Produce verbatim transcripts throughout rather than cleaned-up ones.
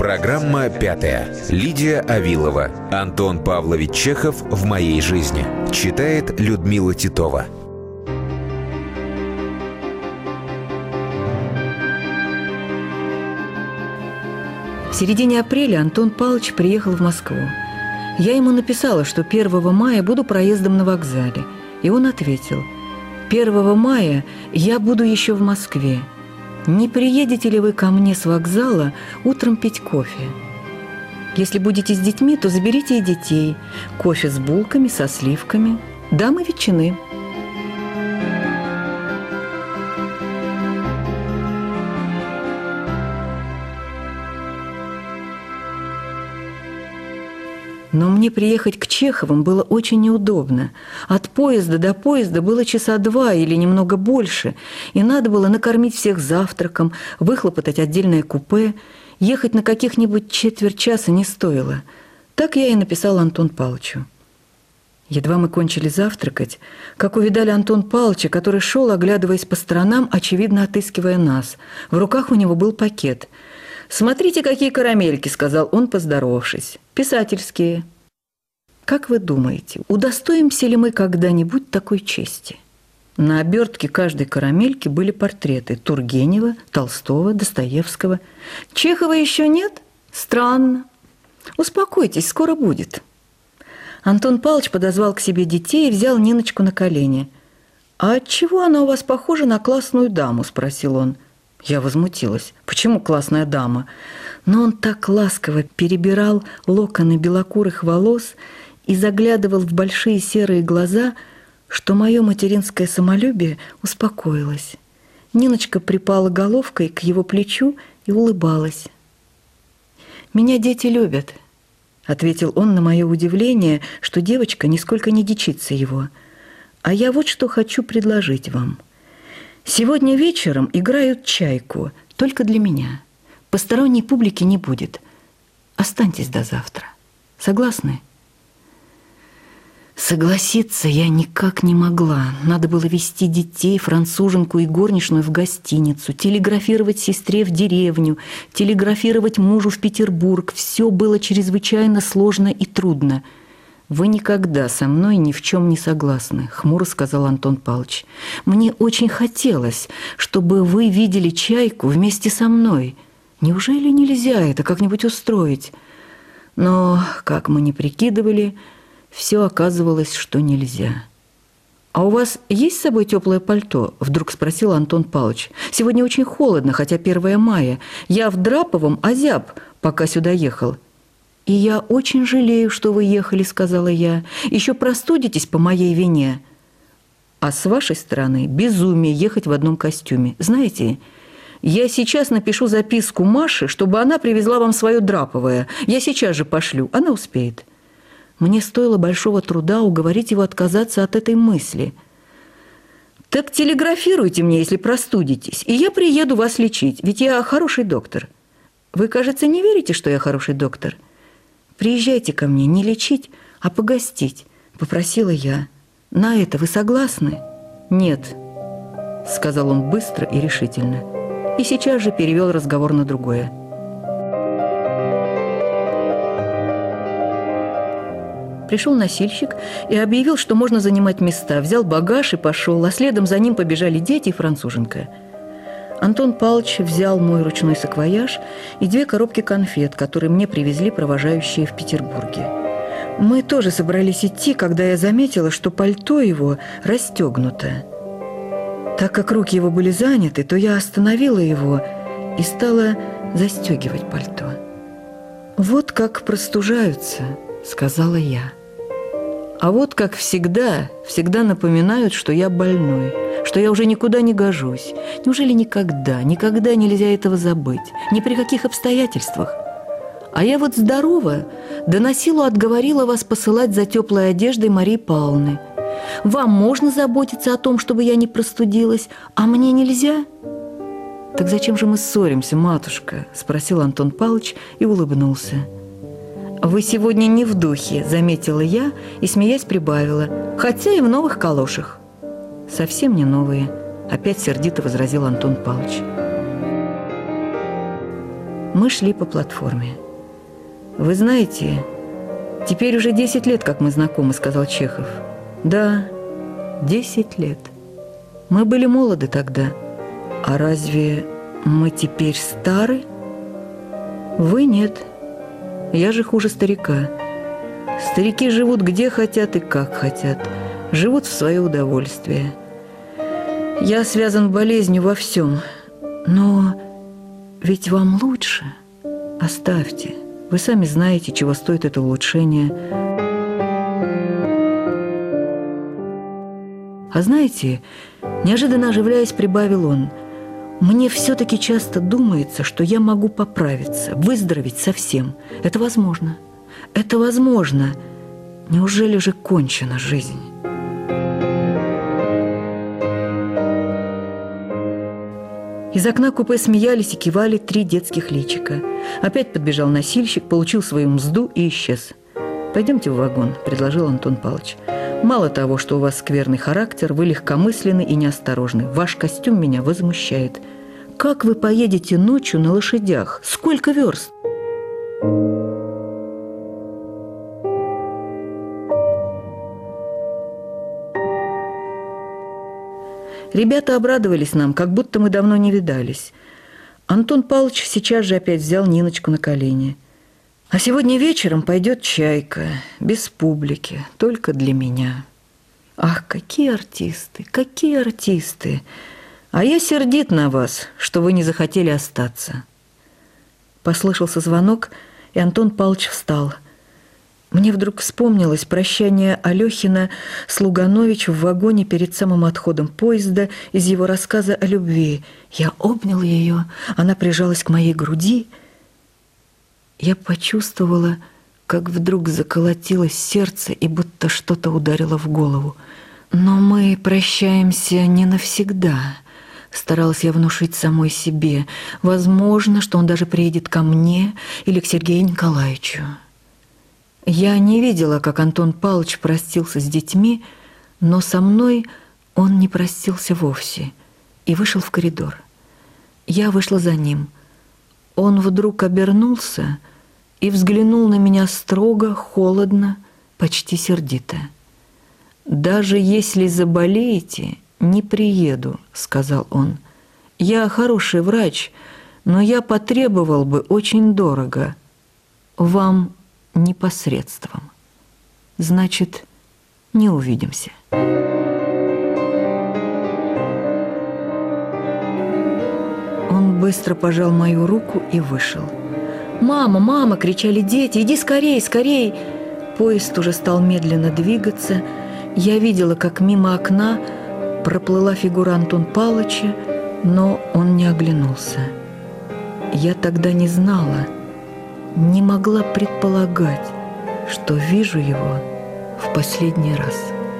Программа пятая. Лидия Авилова. Антон Павлович Чехов в моей жизни. Читает Людмила Титова. В середине апреля Антон Павлович приехал в Москву. Я ему написала, что первого мая буду проездом на вокзале. И он ответил: первого мая я буду еще в Москве. Не приедете ли вы ко мне с вокзала утром пить кофе? Если будете с детьми, то заберите и детей. Кофе с булками, со сливками. Дам и ветчины. Но мне приехать к Чеховым было очень неудобно. От поезда до поезда было часа два или немного больше, и надо было накормить всех завтраком, выхлопотать отдельное купе. Ехать на каких-нибудь четверть часа не стоило. Так я и написал Антону Павловичу. Едва мы кончили завтракать, как увидали Антона Павловича, который шел, оглядываясь по сторонам, очевидно отыскивая нас. В руках у него был пакет. «Смотрите, какие карамельки», — сказал он, поздоровавшись. «Писательские». Как вы думаете, удостоимся ли мы когда-нибудь такой чести? На обертке каждой карамельки были портреты Тургенева, Толстого, Достоевского. Чехова еще нет? Странно. Успокойтесь, скоро будет. Антон Павлович подозвал к себе детей и взял Ниночку на колени. «А отчего она у вас похожа на классную даму?» – спросил он. Я возмутилась. «Почему классная дама?» Но он так ласково перебирал локоны белокурых волос и заглядывал в большие серые глаза, что мое материнское самолюбие успокоилось. Ниночка припала головкой к его плечу и улыбалась. «Меня дети любят», — ответил он на мое удивление, что девочка нисколько не дичится его. «А я вот что хочу предложить вам. Сегодня вечером играют «Чайку», только для меня. Посторонней публики не будет. Останьтесь до завтра. Согласны?» Согласиться я никак не могла. Надо было везти детей, француженку и горничную в гостиницу, телеграфировать сестре в деревню, телеграфировать мужу в Петербург. Все было чрезвычайно сложно и трудно. «Вы никогда со мной ни в чем не согласны», — хмуро сказал Антон Павлович. «Мне очень хотелось, чтобы вы видели «Чайку» вместе со мной. Неужели нельзя это как-нибудь устроить?» Но, как мы ни прикидывали, все оказывалось, что нельзя. «А у вас есть с собой теплое пальто?» – вдруг спросил Антон Павлович. «Сегодня очень холодно, хотя первое мая. Я в драповом озяб, пока сюда ехал». «И я очень жалею, что вы ехали», – сказала я. «Еще простудитесь по моей вине». «А с вашей стороны безумие ехать в одном костюме. Знаете, я сейчас напишу записку Маше, чтобы она привезла вам свое драповое. Я сейчас же пошлю, она успеет». Мне стоило большого труда уговорить его отказаться от этой мысли. «Так телеграфируйте мне, если простудитесь, и я приеду вас лечить, ведь я хороший доктор». «Вы, кажется, не верите, что я хороший доктор?» «Приезжайте ко мне не лечить, а погостить», – попросила я. «На это вы согласны?» «Нет», – сказал он быстро и решительно. И сейчас же перевел разговор на другое. Пришел носильщик и объявил, что можно занимать места. Взял багаж и пошел, а следом за ним побежали дети и француженка. Антон Павлович взял мой ручной саквояж и две коробки конфет, которые мне привезли провожающие в Петербурге. Мы тоже собрались идти, когда я заметила, что пальто его расстегнуто. Так как руки его были заняты, то я остановила его и стала застегивать пальто. «Вот как простужаются», — сказала я. «А вот как всегда, всегда напоминают, что я больной, что я уже никуда не гожусь. Неужели никогда, никогда нельзя этого забыть? Ни при каких обстоятельствах? А я вот здорова, да на силу отговорила вас посылать за теплой одеждой Марии Павловны. Вам можно заботиться о том, чтобы я не простудилась, а мне нельзя?» «Так зачем же мы ссоримся, матушка?» – спросил Антон Павлович и улыбнулся. «Вы сегодня не в духе», – заметила я и, смеясь, прибавила, «хотя и в новых калошах». «Совсем не новые», – опять сердито возразил Антон Павлович. Мы шли по платформе. «Вы знаете, теперь уже десять лет, как мы знакомы», — сказал Чехов. «Да, десять лет. Мы были молоды тогда. А разве мы теперь стары?» «Вы нет. Я же хуже старика. Старики живут где хотят и как хотят. Живут в свое удовольствие. Я связан болезнью во всем. Но ведь вам лучше. Оставьте. Вы сами знаете, чего стоит это улучшение. А знаете, неожиданно оживляясь, прибавил он, мне все-таки часто думается, что я могу поправиться, выздороветь совсем. Это возможно. Это возможно. Неужели же кончена жизнь? Из окна купе смеялись и кивали три детских личика. Опять подбежал носильщик, получил свою мзду и исчез. «Пойдемте в вагон», – предложил Антон Павлович. «Мало того, что у вас скверный характер, вы легкомысленны и неосторожны. Ваш костюм меня возмущает. Как вы поедете ночью на лошадях? Сколько верст?» Ребята обрадовались нам, как будто мы давно не видались. Антон Павлович сейчас же опять взял Ниночку на колени. «А сегодня вечером пойдет чайка, без публики, только для меня». Ах, какие артисты, какие артисты! А я сердит на вас, что вы не захотели остаться. Послышался звонок, и Антон Павлович встал. Мне вдруг вспомнилось прощание Алёхина с Луганович в вагоне перед самым отходом поезда из его рассказа о любви. Я обнял ее, она прижалась к моей груди. Я почувствовала, как вдруг заколотилось сердце и будто что-то ударило в голову. «Но мы прощаемся не навсегда», — старалась я внушить самой себе. «Возможно, что он даже приедет ко мне или к Сергею Николаевичу». Я не видела, как Антон Павлович простился с детьми, но со мной он не простился вовсе и вышел в коридор. Я вышла за ним. Он вдруг обернулся и взглянул на меня строго, холодно, почти сердито. «Даже если заболеете, не приеду», — сказал он. «Я хороший врач, но я потребовал бы очень дорого. Вам непосредством. Значит, не увидимся». Он быстро пожал мою руку и вышел. «Мама, мама!» – кричали дети. «Иди скорей, скорей!» Поезд уже стал медленно двигаться. Я видела, как мимо окна проплыла фигура Антона Павловича, но он не оглянулся. Я тогда не знала, не могла предполагать, что вижу его в последний раз.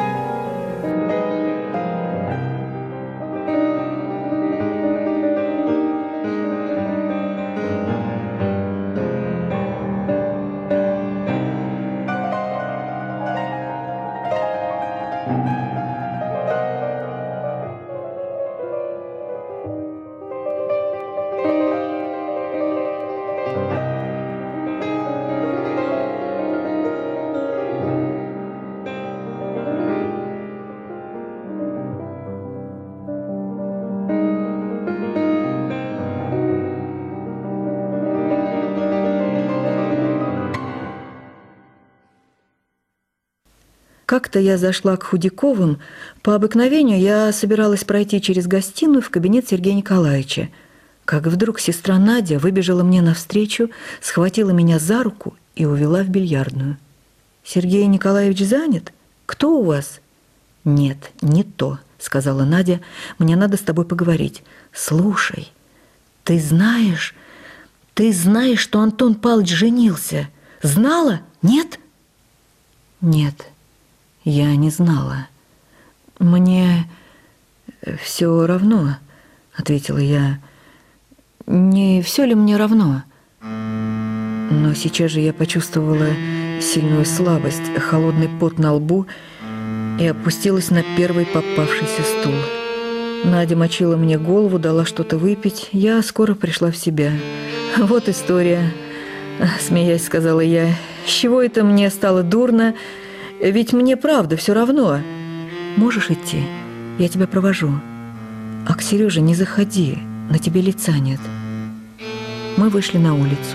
Как-то я зашла к Худяковым. По обыкновению я собиралась пройти через гостиную в кабинет Сергея Николаевича. Как вдруг сестра Надя выбежала мне навстречу, схватила меня за руку и увела в бильярдную. «Сергей Николаевич занят? Кто у вас?» «Нет, не то», — сказала Надя. «Мне надо с тобой поговорить. Слушай, ты знаешь, ты знаешь, что Антон Павлович женился? Знала? Нет?» «Нет». Я не знала. «Мне все равно», — ответила я. «Не все ли мне равно?» Но сейчас же я почувствовала сильную слабость, холодный пот на лбу и опустилась на первый попавшийся стул. Надя мочила мне голову, дала что-то выпить. Я скоро пришла в себя. Вот история, смеясь, сказала я. С чего это мне стало дурно? Ведь мне правда все равно. Можешь идти? Я тебя провожу. А к Сереже не заходи, на тебе лица нет. Мы вышли на улицу.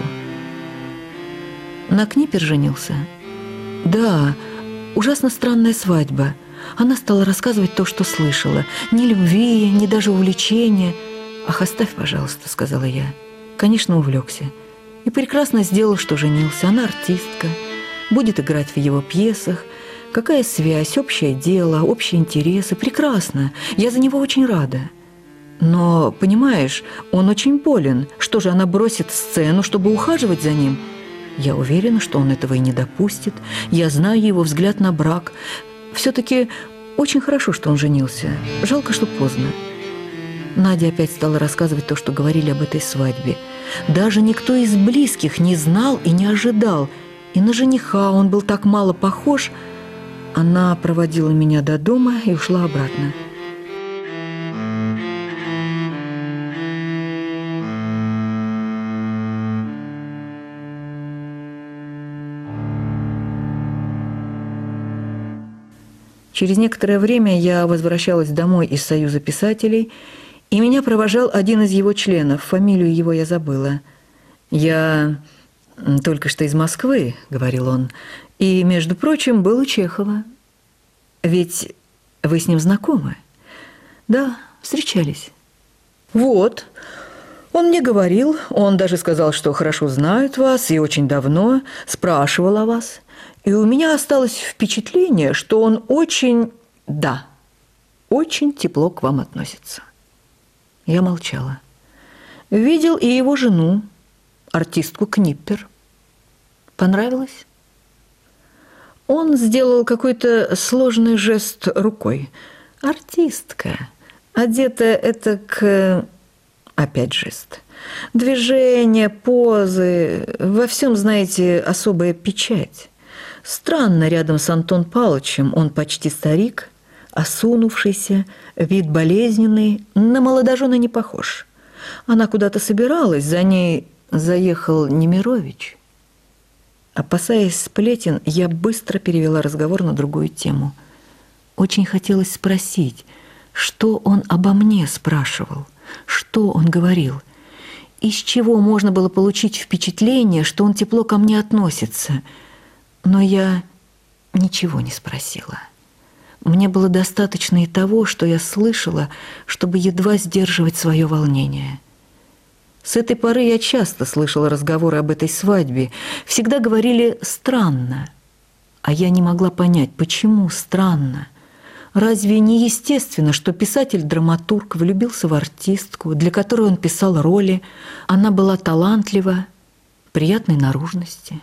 На Книпер женился? Да, ужасно странная свадьба. Она стала рассказывать то, что слышала. Ни любви, ни даже увлечения. «Ах, оставь, пожалуйста», — сказала я. Конечно, увлекся. И прекрасно сделал, что женился. Она артистка, будет играть в его пьесах. Какая связь, общее дело, общие интересы. Прекрасно. Я за него очень рада. Но, понимаешь, он очень болен. Что же, она бросит сцену, чтобы ухаживать за ним? Я уверена, что он этого и не допустит. Я знаю его взгляд на брак. Все-таки очень хорошо, что он женился. Жалко, что поздно. Надя опять стала рассказывать то, что говорили об этой свадьбе. Даже никто из близких не знал и не ожидал. И на жениха он был так мало похож. Она проводила меня до дома и ушла обратно. Через некоторое время я возвращалась домой из Союза писателей, и меня провожал один из его членов. Фамилию его я забыла. «Я только что из Москвы», — говорил он, — «и, между прочим, был у Чехова. Ведь вы с ним знакомы?» «Да, встречались». «Вот. Он мне говорил, он даже сказал, что хорошо знает вас и очень давно, спрашивал о вас. И у меня осталось впечатление, что он очень, да, очень тепло к вам относится». Я молчала. Видел и его жену, артистку Книпер. Понравилось? Он сделал какой-то сложный жест рукой. Артистка, одетая это к... Опять жест. Движения, позы, во всем, знаете, особая печать. Странно рядом с Антон Павловичем, он почти старик, осунувшийся, вид болезненный, на молодожена не похож. Она куда-то собиралась, за ней заехал Немирович. Опасаясь сплетен, я быстро перевела разговор на другую тему. Очень хотелось спросить, что он обо мне спрашивал, что он говорил, из чего можно было получить впечатление, что он тепло ко мне относится. Но я ничего не спросила. Мне было достаточно и того, что я слышала, чтобы едва сдерживать свое волнение. С этой поры я часто слышала разговоры об этой свадьбе. Всегда говорили «странно». А я не могла понять, почему странно. Разве не естественно, что писатель-драматург влюбился в артистку, для которой он писал роли? Она была талантлива, приятной наружности.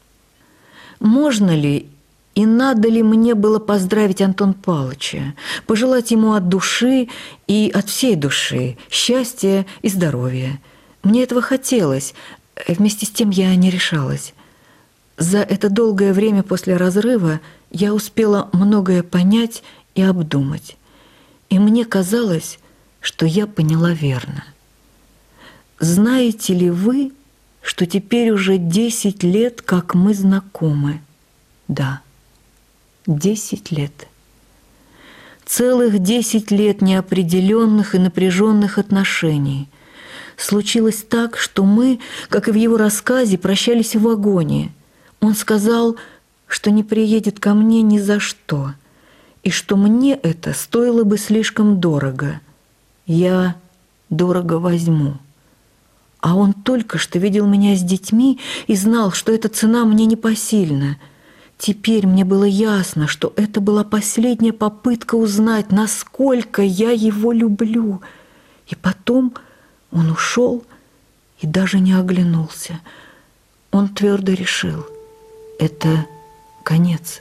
Можно ли и надо ли мне было поздравить Антона Павловича, пожелать ему от души и от всей души счастья и здоровья? Мне этого хотелось, вместе с тем я не решалась. За это долгое время после разрыва я успела многое понять и обдумать. И мне казалось, что я поняла верно. Знаете ли вы, что теперь уже десять лет, как мы знакомы? Да, десять лет. Целых десять лет неопределенных и напряженных отношений. Случилось так, что мы, как и в его рассказе, прощались в вагоне. Он сказал, что не приедет ко мне ни за что, и что мне это стоило бы слишком дорого. Я дорого возьму. А он только что видел меня с детьми и знал, что эта цена мне непосильна. Теперь мне было ясно, что это была последняя попытка узнать, насколько я его люблю. И потом он ушел и даже не оглянулся. Он твердо решил – это конец.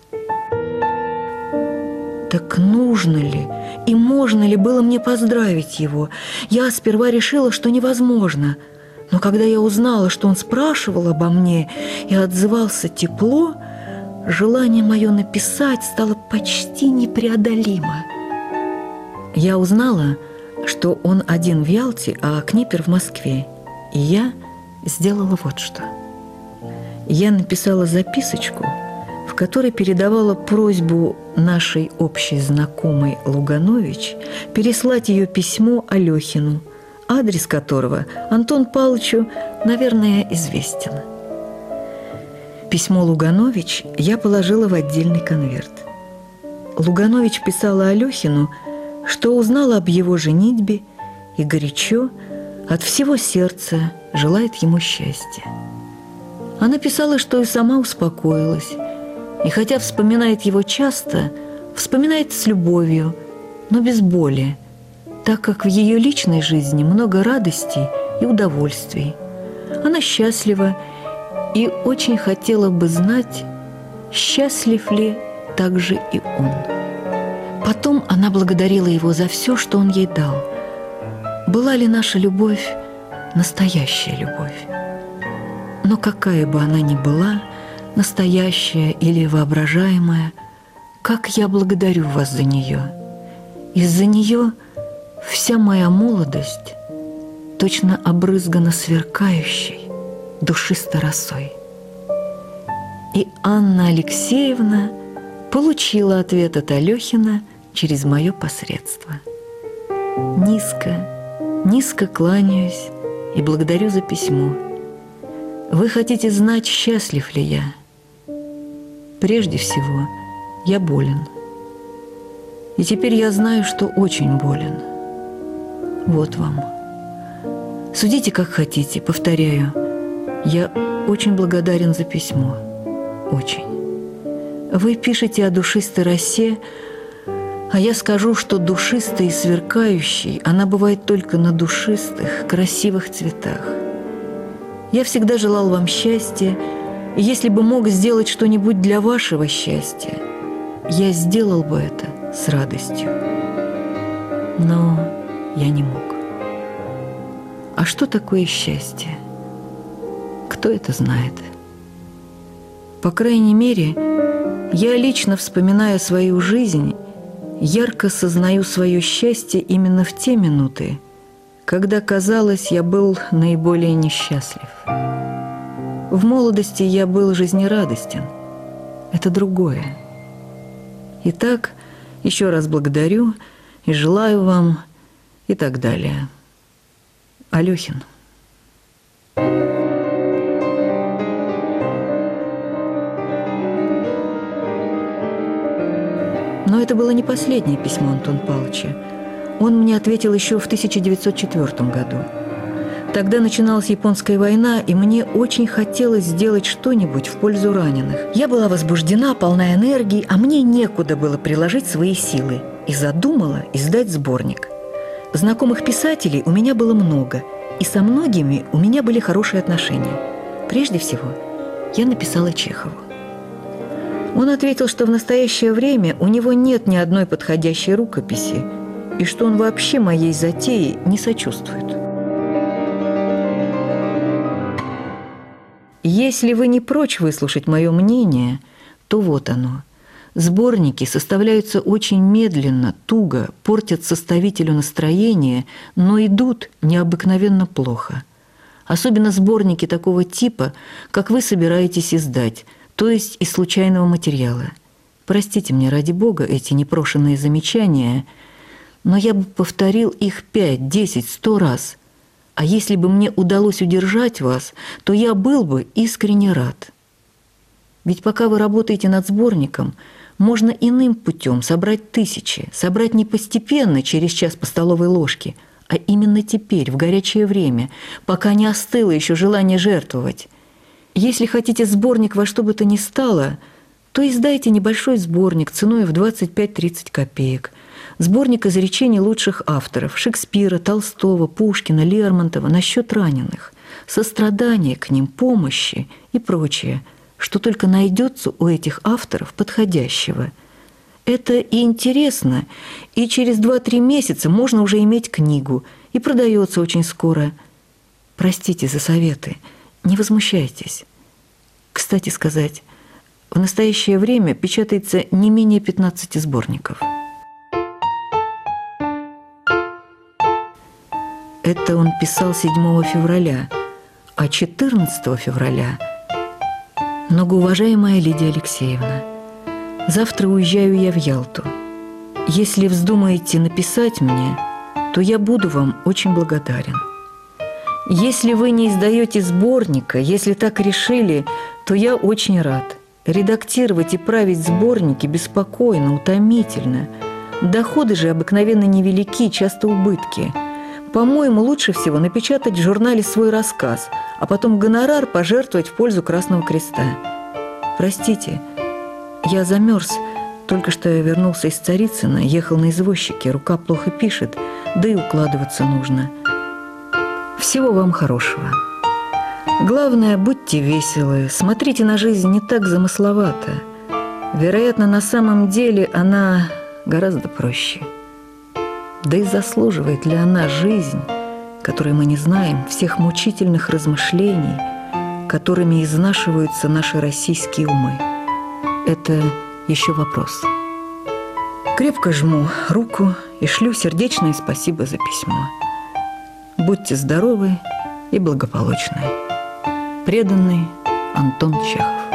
Так нужно ли и можно ли было мне поздравить его? Я сперва решила, что невозможно. Но когда я узнала, что он спрашивал обо мне и отзывался тепло, желание мое написать стало почти непреодолимо. Я узнала, что он один в Ялте, а Книпер в Москве. И я сделала вот что. Я написала записочку, в которой передавала просьбу нашей общей знакомой Луганович переслать ее письмо Алехину, адрес которого Антон Павловичу, наверное, известен. Письмо Луганович я положила в отдельный конверт. Луганович писала Алехину, что узнала об его женитьбе и горячо, от всего сердца желает ему счастья. Она писала, что и сама успокоилась, и хотя вспоминает его часто, вспоминает с любовью, но без боли, так как в ее личной жизни много радостей и удовольствий. Она счастлива и очень хотела бы знать, счастлив ли также и он. Потом она благодарила его за все, что он ей дал. Была ли наша любовь настоящая любовь? Но какая бы она ни была, настоящая или воображаемая, как я благодарю вас за нее. Из-за нее вся моя молодость точно обрызгана сверкающей, душистой росой. И Анна Алексеевна получила ответ от Алехина через мое посредство. Низко, низко кланяюсь и благодарю за письмо. Вы хотите знать, счастлив ли я? Прежде всего, я болен. И теперь я знаю, что очень болен. Вот вам. Судите, как хотите, повторяю. Я очень благодарен за письмо. Очень. Вы пишете о душистой росе, а я скажу, что душистой и сверкающей она бывает только на душистых, красивых цветах. Я всегда желал вам счастья, и если бы мог сделать что-нибудь для вашего счастья, я сделал бы это с радостью. Но я не мог. А что такое счастье? Кто это знает? По крайней мере, я лично, вспоминая свою жизнь, ярко сознаю свое счастье именно в те минуты, когда, казалось, я был наиболее несчастлив. В молодости я был жизнерадостен. Это другое. Итак, еще раз благодарю и желаю вам и так далее. Алехин. Но это было не последнее письмо Антона Павловича. Он мне ответил еще в тысяча девятьсот четвёртом году. Тогда начиналась Японская война, и мне очень хотелось сделать что-нибудь в пользу раненых. Я была возбуждена, полна энергии, а мне некуда было приложить свои силы. И задумала издать сборник. Знакомых писателей у меня было много, и со многими у меня были хорошие отношения. Прежде всего, я написала Чехову. Он ответил, что в настоящее время у него нет ни одной подходящей рукописи, и что он вообще моей затее не сочувствует. Если вы не прочь выслушать мое мнение, то вот оно. Сборники составляются очень медленно, туго, портят составителю настроение, но идут необыкновенно плохо. Особенно сборники такого типа, как вы собираетесь издать, то есть из случайного материала. Простите мне, ради Бога, эти непрошенные замечания, но я бы повторил их пять, десять, сто раз. А если бы мне удалось удержать вас, то я был бы искренне рад. Ведь пока вы работаете над сборником, можно иным путем собрать тысячи, собрать не постепенно, через час по столовой ложке, а именно теперь, в горячее время, пока не остыло еще желание жертвовать. Если хотите сборник во что бы то ни стало, то издайте небольшой сборник ценой в двадцать пять-тридцать копеек. Сборник изречений лучших авторов – Шекспира, Толстого, Пушкина, Лермонтова насчет раненых, сострадания к ним, помощи и прочее, что только найдется у этих авторов подходящего. Это и интересно, и через два-три месяца можно уже иметь книгу, и продается очень скоро. Простите за советы, не возмущайтесь. Кстати сказать, в настоящее время печатается не менее пятнадцати сборников. Это он писал седьмого февраля, А четырнадцатого февраля: многоуважаемая Лидия Алексеевна, завтра уезжаю я в Ялту. Если вздумаете написать мне, то я буду вам очень благодарен. Если вы не издаете сборника, если так решили, то я очень рад. Редактировать и править сборники беспокойно, утомительно. Доходы же обыкновенно невелики, часто убытки. По-моему, лучше всего напечатать в журнале свой рассказ, а потом гонорар пожертвовать в пользу Красного Креста. Простите, я замерз. Только что я вернулся из Царицына, ехал на извозчике, рука плохо пишет, да и укладываться нужно. Всего вам хорошего. Главное, будьте веселы, смотрите на жизнь не так замысловато. Вероятно, на самом деле она гораздо проще. Да и заслуживает ли она жизнь, которой мы не знаем, всех мучительных размышлений, которыми изнашиваются наши российские умы? Это еще вопрос. Крепко жму руку и шлю сердечное спасибо за письмо. Будьте здоровы и благополучны. Преданный Антон Чехов.